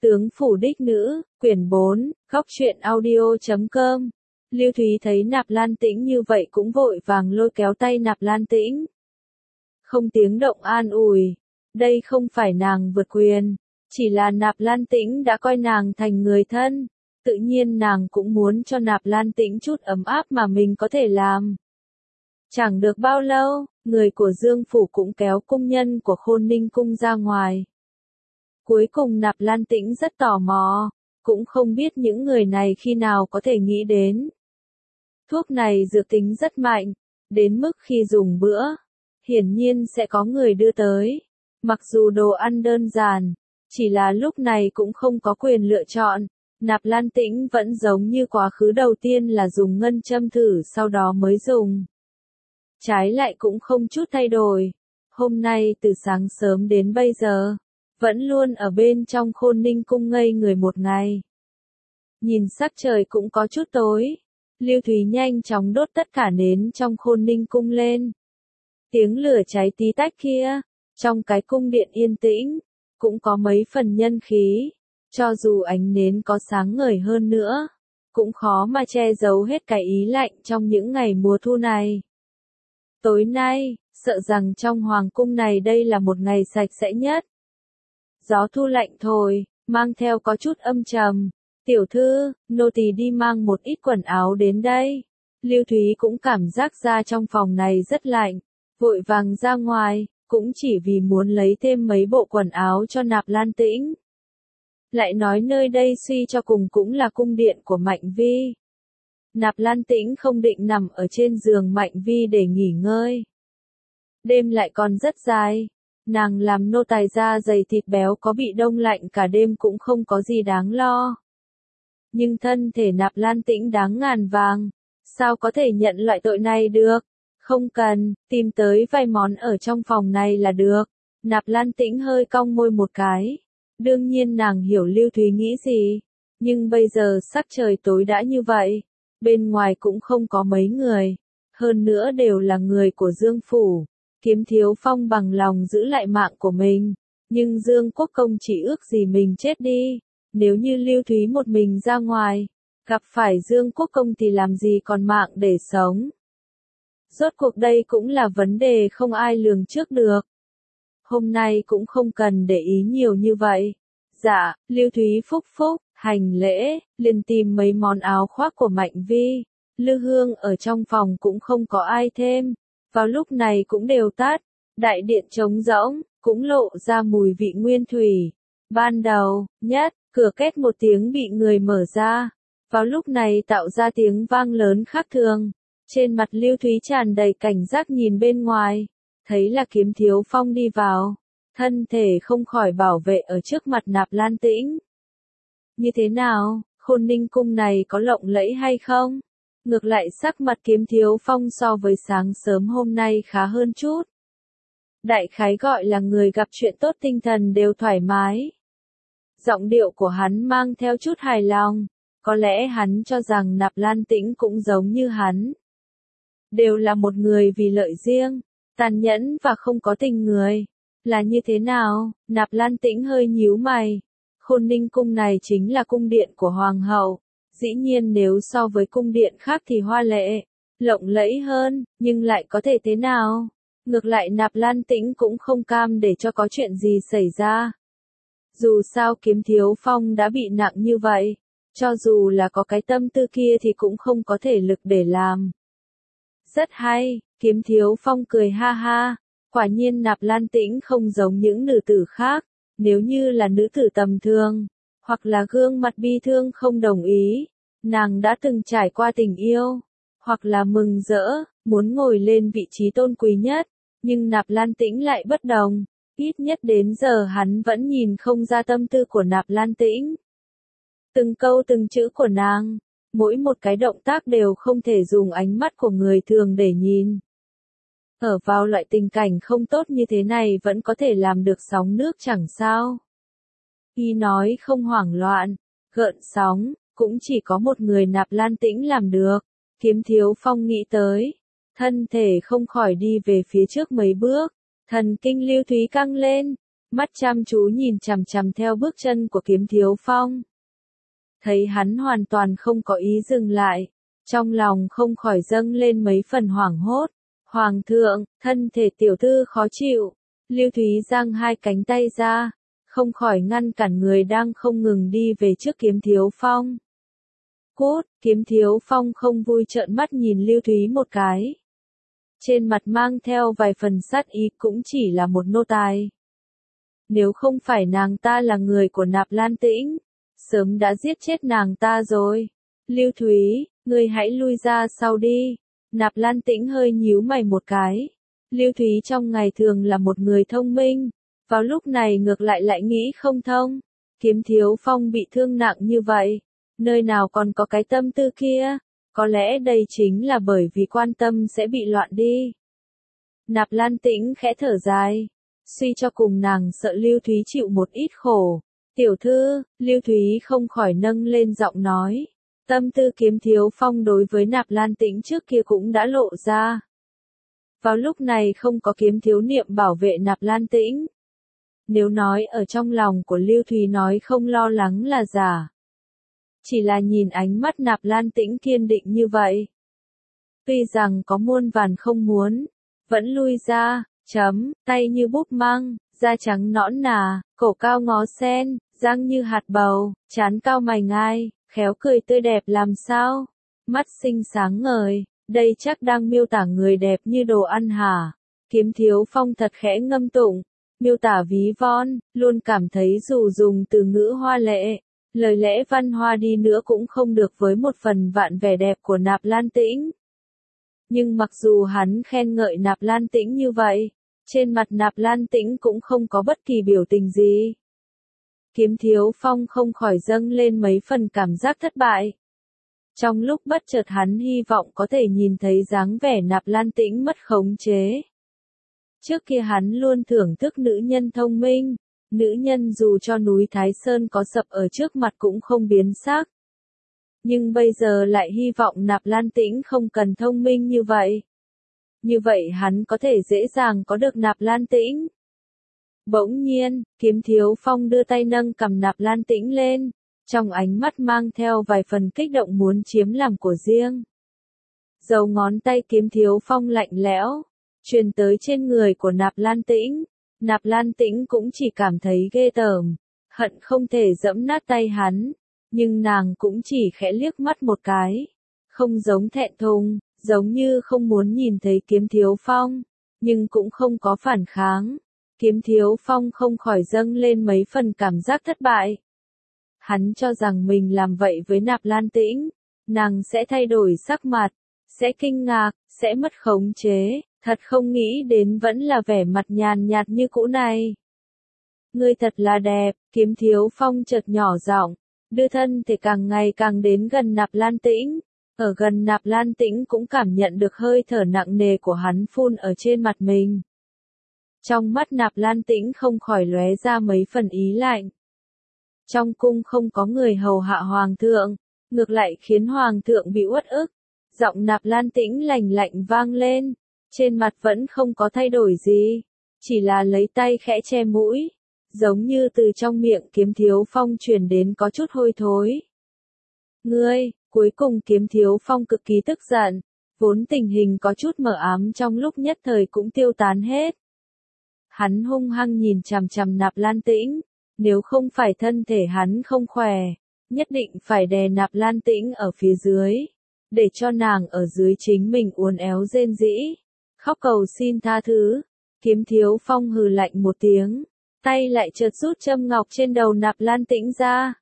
Tướng phủ đích nữ, quyển 4, góc truyện audio.com. Lưu Thúy thấy Nạp Lan Tĩnh như vậy cũng vội vàng lôi kéo tay Nạp Lan Tĩnh. Không tiếng động an ủi, đây không phải nàng vượt quyền, chỉ là Nạp Lan Tĩnh đã coi nàng thành người thân, tự nhiên nàng cũng muốn cho Nạp Lan Tĩnh chút ấm áp mà mình có thể làm. Chẳng được bao lâu, người của Dương Phủ cũng kéo cung nhân của Khôn Ninh Cung ra ngoài. Cuối cùng Nạp Lan Tĩnh rất tò mò, cũng không biết những người này khi nào có thể nghĩ đến. Thuốc này dược tính rất mạnh, đến mức khi dùng bữa, hiển nhiên sẽ có người đưa tới. Mặc dù đồ ăn đơn giản, chỉ là lúc này cũng không có quyền lựa chọn, Nạp Lan Tĩnh vẫn giống như quá khứ đầu tiên là dùng ngân châm thử sau đó mới dùng. Trái lại cũng không chút thay đổi, hôm nay từ sáng sớm đến bây giờ, vẫn luôn ở bên trong Khôn Ninh Cung ngây người một ngày. Nhìn sắc trời cũng có chút tối, Lưu Thúy nhanh chóng đốt tất cả nến trong Khôn Ninh Cung lên. Tiếng lửa cháy tí tách kia, trong cái cung điện yên tĩnh, cũng có mấy phần nhân khí, cho dù ánh nến có sáng ngời hơn nữa, cũng khó mà che giấu hết cái ý lạnh trong những ngày mùa thu này. Tối nay, sợ rằng trong hoàng cung này đây là một ngày sạch sẽ nhất. Gió thu lạnh thổi, mang theo có chút âm trầm. Tiểu thư, nô tỳ đi mang một ít quần áo đến đây. Lưu Thúy cũng cảm giác ra trong phòng này rất lạnh, vội vàng ra ngoài, cũng chỉ vì muốn lấy thêm mấy bộ quần áo cho Nạp Lan Tĩnh. Lại nói nơi đây suy cho cùng cũng là cung điện của Mạnh Vi. Nạp Lan Tĩnh không định nằm ở trên giường Mạnh Vi để nghỉ ngơi. Đêm lại còn rất dài, nàng làm nô tài da dày thịt béo có bị đông lạnh cả đêm cũng không có gì đáng lo. Nhưng thân thể Nạp Lan Tĩnh đáng ngàn vàng, sao có thể nhận loại tội này được? Không cần, tìm tới vài món ở trong phòng này là được. Nạp Lan Tĩnh hơi cong môi một cái. Đương nhiên nàng hiểu Lưu Thúy nghĩ gì, nhưng bây giờ sắc trời tối đã như vậy, bên ngoài cũng không có mấy người, hơn nữa đều là người của Dương Phủ. Kiếm Thiếu Phong bằng lòng giữ lại mạng của mình, nhưng Dương Quốc Công chỉ ước gì mình chết đi. Nếu như Lưu Thúy một mình ra ngoài, gặp phải Dương Quốc Công thì làm gì còn mạng để sống. Rốt cuộc đây cũng là vấn đề không ai lường trước được. Hôm nay cũng không cần để ý nhiều như vậy. Dạ, Lưu Thúy phúc phúc, hành lễ, liền tìm mấy món áo khoác của Mạnh Vi. Lư hương ở trong phòng cũng không có ai thêm. Vào lúc này cũng đều tắt, đại điện trống rỗng, cũng lộ ra mùi vị nguyên thủy. Ban đầu, cửa két một tiếng bị người mở ra. Vào lúc này tạo ra tiếng vang lớn khác thường. Trên mặt Lưu Thúy tràn đầy cảnh giác nhìn bên ngoài. Thấy là Kiếm Thiếu Phong đi vào. Thân thể không khỏi bảo vệ ở trước mặt Nạp Lan Tĩnh. Như thế nào, Khôn Ninh Cung này có lộng lẫy hay không? Ngược lại sắc mặt Kiếm Thiếu Phong so với sáng sớm hôm nay khá hơn chút. Đại khái gọi là người gặp chuyện tốt tinh thần đều thoải mái. Giọng điệu của hắn mang theo chút hài lòng, có lẽ hắn cho rằng Nạp Lan Tĩnh cũng giống như hắn. Đều là một người vì lợi riêng, tàn nhẫn và không có tình người. Là như thế nào? Nạp Lan Tĩnh hơi nhíu mày. Khôn Ninh Cung này chính là cung điện của Hoàng hậu. Dĩ nhiên nếu so với cung điện khác thì hoa lệ, lộng lẫy hơn, nhưng lại có thể thế nào? Ngược lại Nạp Lan Tĩnh cũng không cam để cho có chuyện gì xảy ra. Dù sao Kiếm Thiếu Phong đã bị nặng như vậy, cho dù là có cái tâm tư kia thì cũng không có thể lực để làm. Rất hay, Kiếm Thiếu Phong cười ha ha, quả nhiên Nạp Lan Tĩnh không giống những nữ tử khác, nếu như là nữ tử tầm thường, hoặc là gương mặt bi thương không đồng ý, nàng đã từng trải qua tình yêu, hoặc là mừng rỡ, muốn ngồi lên vị trí tôn quý nhất, nhưng Nạp Lan Tĩnh lại bất đồng. Ít nhất đến giờ hắn vẫn nhìn không ra tâm tư của Nạp Lan Tĩnh. Từng câu từng chữ của nàng, mỗi một cái động tác đều không thể dùng ánh mắt của người thường để nhìn. Ở vào loại tình cảnh không tốt như thế này vẫn có thể làm được sóng nước chẳng sao. Y nói không hoảng loạn, gợn sóng, cũng chỉ có một người Nạp Lan Tĩnh làm được. Kiếm Thiếu Phong nghĩ tới, thân thể không khỏi đi về phía trước mấy bước. Thần kinh Lưu Thúy căng lên, mắt chăm chú nhìn chằm chằm theo bước chân của Kiếm Thiếu Phong. Thấy hắn hoàn toàn không có ý dừng lại, trong lòng không khỏi dâng lên mấy phần hoảng hốt. Hoàng thượng, thân thể tiểu thư khó chịu. Lưu Thúy giang hai cánh tay ra, không khỏi ngăn cản người đang không ngừng đi về trước Kiếm Thiếu Phong. Cút, Kiếm Thiếu Phong không vui trợn mắt nhìn Lưu Thúy một cái. Trên mặt mang theo vài phần sát ý, cũng chỉ là một nô tài. Nếu không phải nàng ta là người của Nạp Lan Tĩnh, sớm đã giết chết nàng ta rồi. Lưu Thúy, ngươi hãy lui ra sau đi. Nạp Lan Tĩnh hơi nhíu mày một cái. Lưu Thúy trong ngày thường là một người thông minh, vào lúc này ngược lại nghĩ không thông. Kiếm Thiếu Phong bị thương nặng như vậy, nơi nào còn có cái tâm tư kia, có lẽ đây chính là bởi vì quan tâm sẽ bị loạn đi. Nạp Lan Tĩnh khẽ thở dài, suy cho cùng nàng sợ Lưu Thúy chịu một ít khổ. Tiểu thư, Lưu Thúy không khỏi nâng lên giọng nói. Tâm tư Kiếm Thiếu Phong đối với Nạp Lan Tĩnh trước kia cũng đã lộ ra. Vào lúc này không có kiếm thiếu niệm bảo vệ Nạp Lan Tĩnh. Nếu nói ở trong lòng của Lưu Thúy nói không lo lắng là giả. Chỉ là nhìn ánh mắt Nạp Lan Tĩnh kiên định như vậy. Tuy rằng có muôn vàn không muốn, vẫn lui ra, tay như búp măng, da trắng nõn nà, cổ cao ngó sen, răng như hạt bầu, trán cao mày ngai, khéo cười tươi đẹp làm sao, mắt xinh sáng ngời, đây chắc đang miêu tả người đẹp như đồ ăn hả? Kiếm Thiếu Phong thật khẽ ngâm tụng, miêu tả ví von, luôn cảm thấy dù dùng từ ngữ hoa lệ, lời lẽ văn hoa đi nữa cũng không được với một phần vạn vẻ đẹp của Nạp Lan Tĩnh. Nhưng mặc dù hắn khen ngợi Nạp Lan Tĩnh như vậy, trên mặt Nạp Lan Tĩnh cũng không có bất kỳ biểu tình gì. Kiếm Thiếu Phong không khỏi dâng lên mấy phần cảm giác thất bại. Trong lúc bất chợt hắn hy vọng có thể nhìn thấy dáng vẻ Nạp Lan Tĩnh mất khống chế. Trước kia hắn luôn thưởng thức nữ nhân thông minh, nữ nhân dù cho núi Thái Sơn có sập ở trước mặt cũng không biến sắc. Nhưng bây giờ lại hy vọng Nạp Lan Tĩnh không cần thông minh như vậy. Như vậy hắn có thể dễ dàng có được Nạp Lan Tĩnh. Bỗng nhiên, Kiếm Thiếu Phong đưa tay nâng cầm Nạp Lan Tĩnh lên, trong ánh mắt mang theo vài phần kích động muốn chiếm làm của riêng. Dấu ngón tay Kiếm Thiếu Phong lạnh lẽo, truyền tới trên người của Nạp Lan Tĩnh. Nạp Lan Tĩnh cũng chỉ cảm thấy ghê tởm, hận không thể giẫm nát tay hắn, nhưng nàng cũng chỉ khẽ liếc mắt một cái, không giống thẹn thùng, giống như không muốn nhìn thấy Kiếm Thiếu Phong, nhưng cũng không có phản kháng. Kiếm Thiếu Phong không khỏi dâng lên mấy phần cảm giác thất bại. Hắn cho rằng mình làm vậy với Nạp Lan Tĩnh, nàng sẽ thay đổi sắc mặt, sẽ kinh ngạc, sẽ mất khống chế, thật không nghĩ đến vẫn là vẻ mặt nhàn nhạt như cũ này. Ngươi thật là đẹp, Kiếm Thiếu Phong chợt nhỏ giọng, đưa thân thể càng ngày càng đến gần Nạp Lan Tĩnh. Ở gần Nạp Lan Tĩnh cũng cảm nhận được hơi thở nặng nề của hắn phun ở trên mặt mình. Trong mắt Nạp Lan Tĩnh không khỏi lóe ra mấy phần ý lạnh. Trong cung không có người hầu hạ hoàng thượng, ngược lại khiến hoàng thượng bị uất ức. Giọng Nạp Lan Tĩnh lạnh lạnh vang lên, trên mặt vẫn không có thay đổi gì, chỉ là lấy tay khẽ che mũi, giống như từ trong miệng Kiếm Thiếu Phong truyền đến có chút hôi thối. Ngươi, cuối cùng Kiếm Thiếu Phong cực kỳ tức giận, vốn tình hình có chút mờ ám trong lúc nhất thời cũng tiêu tán hết. Hắn hung hăng nhìn chằm chằm Nạp Lan Tĩnh, nếu không phải thân thể hắn không khỏe, nhất định phải đè Nạp Lan Tĩnh ở phía dưới, để cho nàng ở dưới chính mình uốn éo rên rỉ, khóc cầu xin tha thứ. Kiếm Thiếu Phong hừ lạnh một tiếng, tay lại chợt rút châm ngọc trên đầu Nạp Lan Tĩnh ra.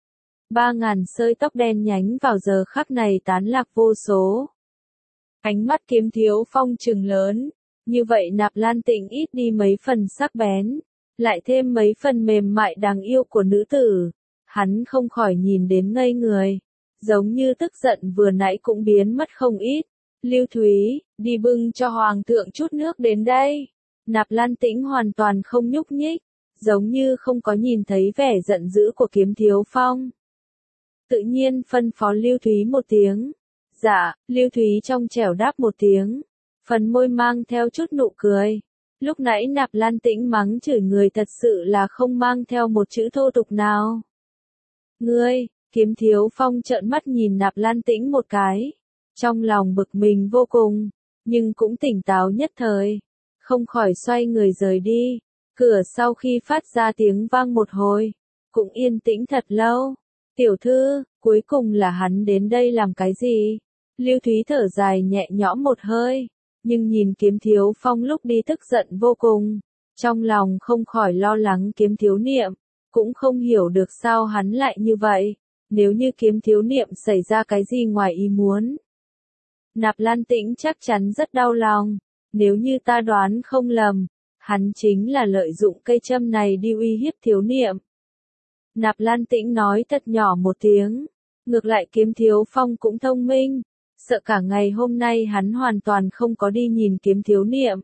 3.000 sợi tóc đen nhánh vào giờ khắc này tán lạc vô số. Ánh mắt Kiếm Thiếu Phong trừng lớn, như vậy Nạp Lan Tĩnh ít đi mấy phần sắc bén, lại thêm mấy phần mềm mại đáng yêu của nữ tử, hắn không khỏi nhìn đến ngây người, giống như tức giận vừa nãy cũng biến mất không ít. Lưu Thúy, đi bưng cho hoàng thượng chút nước đến đây. Nạp Lan Tĩnh hoàn toàn không nhúc nhích, giống như không có nhìn thấy vẻ giận dữ của Kiếm Thiếu Phong. Tự nhiên phân phó Lưu Thúy một tiếng. Dạ, Lưu Thúy trong trẻo đáp một tiếng, phần môi mang theo chút nụ cười. Lúc nãy Nạp Lan Tĩnh mắng chửi người thật sự là không mang theo một chữ thô tục nào. Ngươi, Kiếm Thiếu Phong trợn mắt nhìn Nạp Lan Tĩnh một cái. Trong lòng bực mình vô cùng, nhưng cũng tỉnh táo nhất thời. Không khỏi xoay người rời đi. Cửa sau khi phát ra tiếng vang một hồi, cũng yên tĩnh thật lâu. Tiểu thư, cuối cùng là hắn đến đây làm cái gì? Lưu Thúy thở dài nhẹ nhõm một hơi, nhưng nhìn Kiếm Thiếu Phong lúc đi tức giận vô cùng. Trong lòng không khỏi lo lắng Kiếm Thiếu Niệm, cũng không hiểu được sao hắn lại như vậy. Nếu như Kiếm Thiếu Niệm xảy ra cái gì ngoài ý muốn, Nạp Lan Tĩnh chắc chắn rất đau lòng. Nếu như ta đoán không lầm, hắn chính là lợi dụng cây châm này đi uy hiếp Thiếu Niệm. Nạp Lan Tĩnh nói thật nhỏ một tiếng. Ngược lại Kiếm Thiếu Phong cũng thông minh, sợ cả ngày hôm nay hắn hoàn toàn không có đi nhìn Kiếm Thiếu Niệm.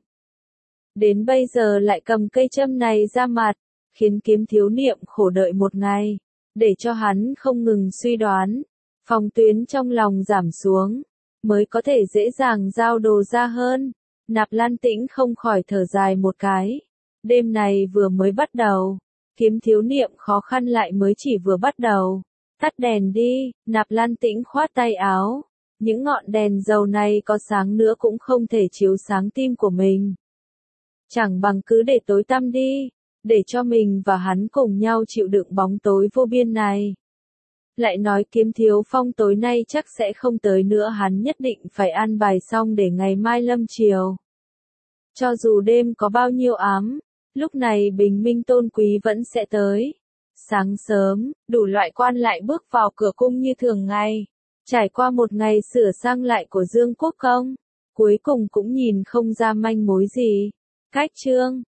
Đến bây giờ lại cầm cây châm này ra mặt, khiến Kiếm Thiếu Niệm khổ đợi một ngày, để cho hắn không ngừng suy đoán, phòng tuyến trong lòng giảm xuống, mới có thể dễ dàng giao đồ ra hơn. Nạp Lan Tĩnh không khỏi thở dài một cái. Đêm này vừa mới bắt đầu, Kiếm Thiếu Niệm khó khăn lại mới chỉ vừa bắt đầu. Tắt đèn đi, Nạp Lan Tĩnh khoát tay áo. Những ngọn đèn dầu này có sáng nữa cũng không thể chiếu sáng tim của mình. Chẳng bằng cứ để tối tăm đi, để cho mình và hắn cùng nhau chịu đựng bóng tối vô biên này. Lại nói Kiếm Thiếu Phong tối nay chắc sẽ không tới nữa, hắn nhất định phải an bài xong để ngày mai lâm chiều. Cho dù đêm có bao nhiêu ám, lúc này bình minh tôn quý vẫn sẽ tới. Sáng sớm, đủ loại quan lại bước vào cửa cung như thường ngày. Trải qua một ngày sửa sang lại của Dương Quốc Công, cuối cùng cũng nhìn không ra manh mối gì. Cách chương